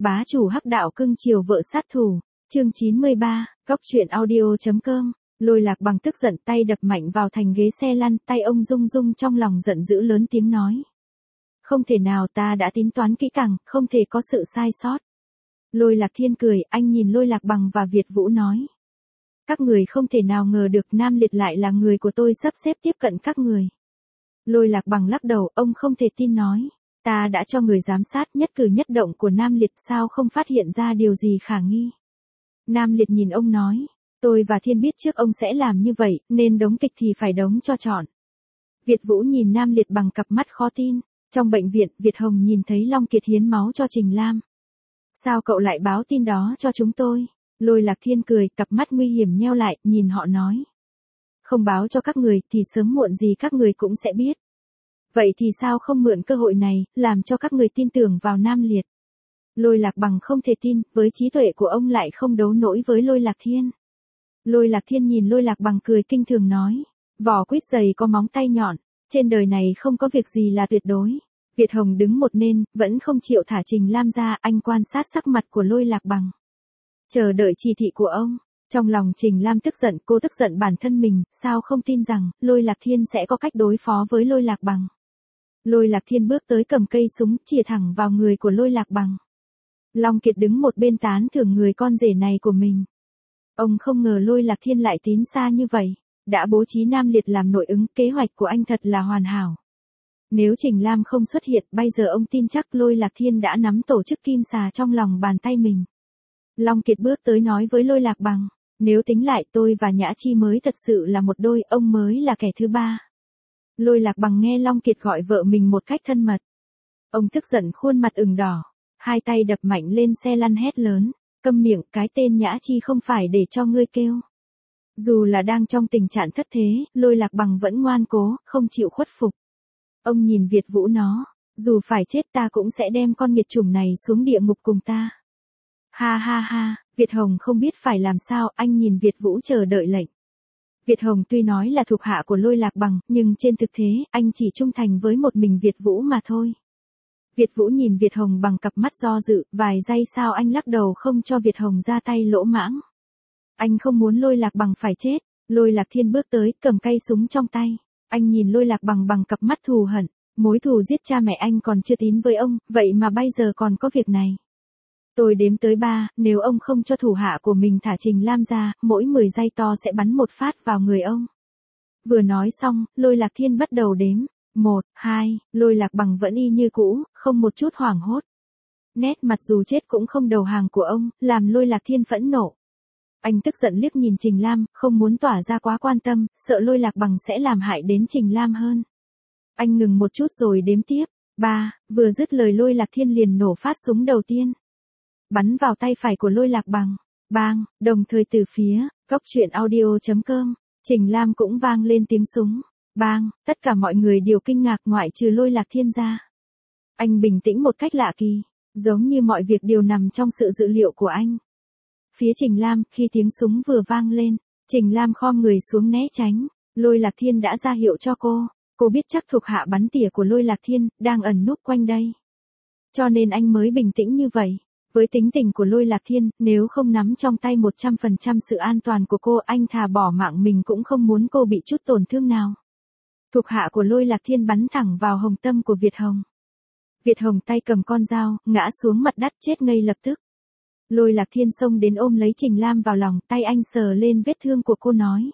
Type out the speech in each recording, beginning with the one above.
Bá chủ hắc đạo cưng chiều vợ sát thủ, chương 93, Cóc truyện audio.com. Lôi Lạc Bằng tức giận tay đập mạnh vào thành ghế xe lăn, tay ông rung rung trong lòng giận dữ lớn tiếng nói. Không thể nào, ta đã tính toán kỹ càng, không thể có sự sai sót. Lôi Lạc Thiên cười, anh nhìn Lôi Lạc Bằng và Việt Vũ nói. Các người không thể nào ngờ được Nam Liệt lại là người của tôi sắp xếp tiếp cận các người. Lôi Lạc Bằng lắc đầu, ông không thể tin nói. Ta đã cho người giám sát nhất cử nhất động của Nam Liệt, sao không phát hiện ra điều gì khả nghi. Nam Liệt nhìn ông nói, tôi và Thiên biết trước ông sẽ làm như vậy, nên đóng kịch thì phải đóng cho trọn. Việt Vũ nhìn Nam Liệt bằng cặp mắt khó tin. Trong bệnh viện, Việt Hồng nhìn thấy Long Kiệt hiến máu cho Trình Lam. Sao cậu lại báo tin đó cho chúng tôi? Lôi Lạc Thiên cười, cặp mắt nguy hiểm nheo lại, nhìn họ nói. Không báo cho các người thì sớm muộn gì các người cũng sẽ biết. Vậy thì sao không mượn cơ hội này, làm cho các người tin tưởng vào Nam Liệt? Lôi Lạc Bằng không thể tin, với trí tuệ của ông lại không đấu nổi với Lôi Lạc Thiên. Lôi Lạc Thiên nhìn Lôi Lạc Bằng cười kinh thường nói, vỏ quýt dày có móng tay nhọn, trên đời này không có việc gì là tuyệt đối. Việt Hồng đứng một bên, vẫn không chịu thả Trình Lam ra, anh quan sát sắc mặt của Lôi Lạc Bằng. Chờ đợi chỉ thị của ông. Trong lòng Trình Lam tức giận, cô tức giận bản thân mình, sao không tin rằng Lôi Lạc Thiên sẽ có cách đối phó với Lôi Lạc Bằng. Lôi Lạc Thiên bước tới cầm cây súng, chĩa thẳng vào người của Lôi Lạc Bằng. Long Kiệt đứng một bên tán thưởng người con rể này của mình. Ông không ngờ Lôi Lạc Thiên lại tín xa như vậy, đã bố trí Nam Liệt làm nội ứng, kế hoạch của anh thật là hoàn hảo. Nếu Trình Lam không xuất hiện, bây giờ ông tin chắc Lôi Lạc Thiên đã nắm tổ chức Kim Xà trong lòng bàn tay mình. Long Kiệt bước tới nói với Lôi Lạc Bằng, nếu tính lại tôi và Nhã Chi mới thật sự là một đôi, ông mới là kẻ thứ ba. Lôi Lạc Bằng nghe Long Kiệt gọi vợ mình một cách thân mật. Ông tức giận khuôn mặt ửng đỏ, hai tay đập mạnh lên xe lăn hét lớn, câm miệng, cái tên Nhã Chi không phải để cho ngươi kêu. Dù là đang trong tình trạng thất thế, Lôi Lạc Bằng vẫn ngoan cố, không chịu khuất phục. Ông nhìn Việt Vũ nó, dù phải chết ta cũng sẽ đem con nghiệt chủng này xuống địa ngục cùng ta. Ha ha ha, Việt Hồng không biết phải làm sao, anh nhìn Việt Vũ chờ đợi lệnh. Việt Hồng tuy nói là thuộc hạ của Lôi Lạc Bằng, nhưng trên thực tế, anh chỉ trung thành với một mình Việt Vũ mà thôi. Việt Vũ nhìn Việt Hồng bằng cặp mắt do dự, vài giây sau anh lắc đầu không cho Việt Hồng ra tay lỗ mãng. Anh không muốn Lôi Lạc Bằng phải chết. Lôi Lạc Thiên bước tới, cầm cây súng trong tay. Anh nhìn Lôi Lạc Bằng bằng cặp mắt thù hận, mối thù giết cha mẹ anh còn chưa tín với ông, vậy mà bây giờ còn có việc này. Tôi đếm tới 3, nếu ông không cho thủ hạ của mình thả Trình Lam ra, mỗi 10 giây to sẽ bắn một phát vào người ông. Vừa nói xong, Lôi Lạc Thiên bắt đầu đếm. 1, 2, Lôi Lạc Bằng vẫn y như cũ, không một chút hoảng hốt. Nét mặt dù chết cũng không đầu hàng của ông, làm Lôi Lạc Thiên phẫn nộ. Anh tức giận liếc nhìn Trình Lam, không muốn tỏ ra quá quan tâm, sợ Lôi Lạc Bằng sẽ làm hại đến Trình Lam hơn. Anh ngừng một chút rồi đếm tiếp. 3, vừa dứt lời Lôi Lạc Thiên liền nổ phát súng đầu tiên. Bắn vào tay phải của Lôi Lạc Bằng. Bang, đồng thời từ phía, Cóc truyện audio.com, Trình Lam cũng vang lên tiếng súng. Bang, tất cả mọi người đều kinh ngạc ngoại trừ Lôi Lạc Thiên ra. Anh bình tĩnh một cách lạ kỳ, giống như mọi việc đều nằm trong sự dự liệu của anh. Phía Trình Lam, khi tiếng súng vừa vang lên, Trình Lam khom người xuống né tránh. Lôi Lạc Thiên đã ra hiệu cho cô biết chắc thuộc hạ bắn tỉa của Lôi Lạc Thiên, đang ẩn núp quanh đây. Cho nên anh mới bình tĩnh như vậy. Với tính tình của Lôi Lạc Thiên, nếu không nắm trong tay 100% sự an toàn của cô, anh thà bỏ mạng mình cũng không muốn cô bị chút tổn thương nào. Thuộc hạ của Lôi Lạc Thiên bắn thẳng vào hồng tâm của Việt Hồng. Việt Hồng tay cầm con dao, ngã xuống mặt đất chết ngay lập tức. Lôi Lạc Thiên xông đến ôm lấy Trình Lam vào lòng, tay anh sờ lên vết thương của cô nói.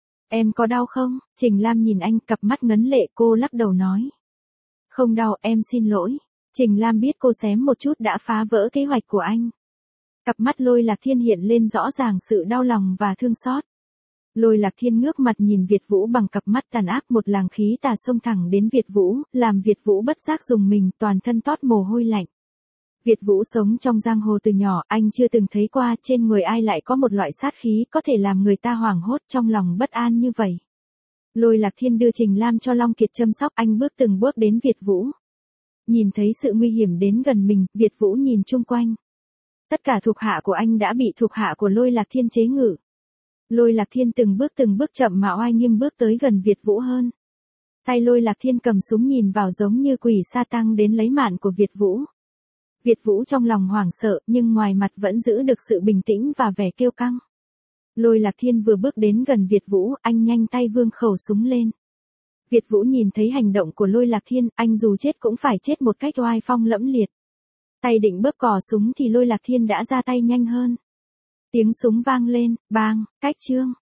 Em có đau không? Trình Lam nhìn anh, cặp mắt ngấn lệ, cô lắc đầu nói. Không đau, em xin lỗi. Trình Lam biết cô xém một chút đã phá vỡ kế hoạch của anh. Cặp mắt Lôi Lạc Thiên hiện lên rõ ràng sự đau lòng và thương xót. Lôi Lạc Thiên ngước mặt nhìn Việt Vũ bằng cặp mắt tàn ác, một làn khí tà xông thẳng đến Việt Vũ, làm Việt Vũ bất giác rùng mình, toàn thân toát mồ hôi lạnh. Việt Vũ sống trong giang hồ từ nhỏ, anh chưa từng thấy qua trên người ai lại có một loại sát khí có thể làm người ta hoảng hốt trong lòng bất an như vậy. Lôi Lạc Thiên đưa Trình Lam cho Long Kiệt chăm sóc, anh bước từng bước đến Việt Vũ. Nhìn thấy sự nguy hiểm đến gần mình, Việt Vũ nhìn chung quanh. Tất cả thuộc hạ của anh đã bị thuộc hạ của Lôi Lạc Thiên chế ngự. Lôi Lạc Thiên từng bước chậm mà oai nghiêm bước tới gần Việt Vũ hơn. Tay Lôi Lạc Thiên cầm súng nhìn vào giống như quỷ sa tăng đến lấy mạng của Việt Vũ. Việt Vũ trong lòng hoảng sợ nhưng ngoài mặt vẫn giữ được sự bình tĩnh và vẻ kiêu căng. Lôi Lạc Thiên vừa bước đến gần Việt Vũ, anh nhanh tay vươn khẩu súng lên. Việt Vũ nhìn thấy hành động của Lôi Lạc Thiên, anh dù chết cũng phải chết một cách oai phong lẫm liệt. Tay định bóp cò súng thì Lôi Lạc Thiên đã ra tay nhanh hơn. Tiếng súng vang lên, bang, cách chương.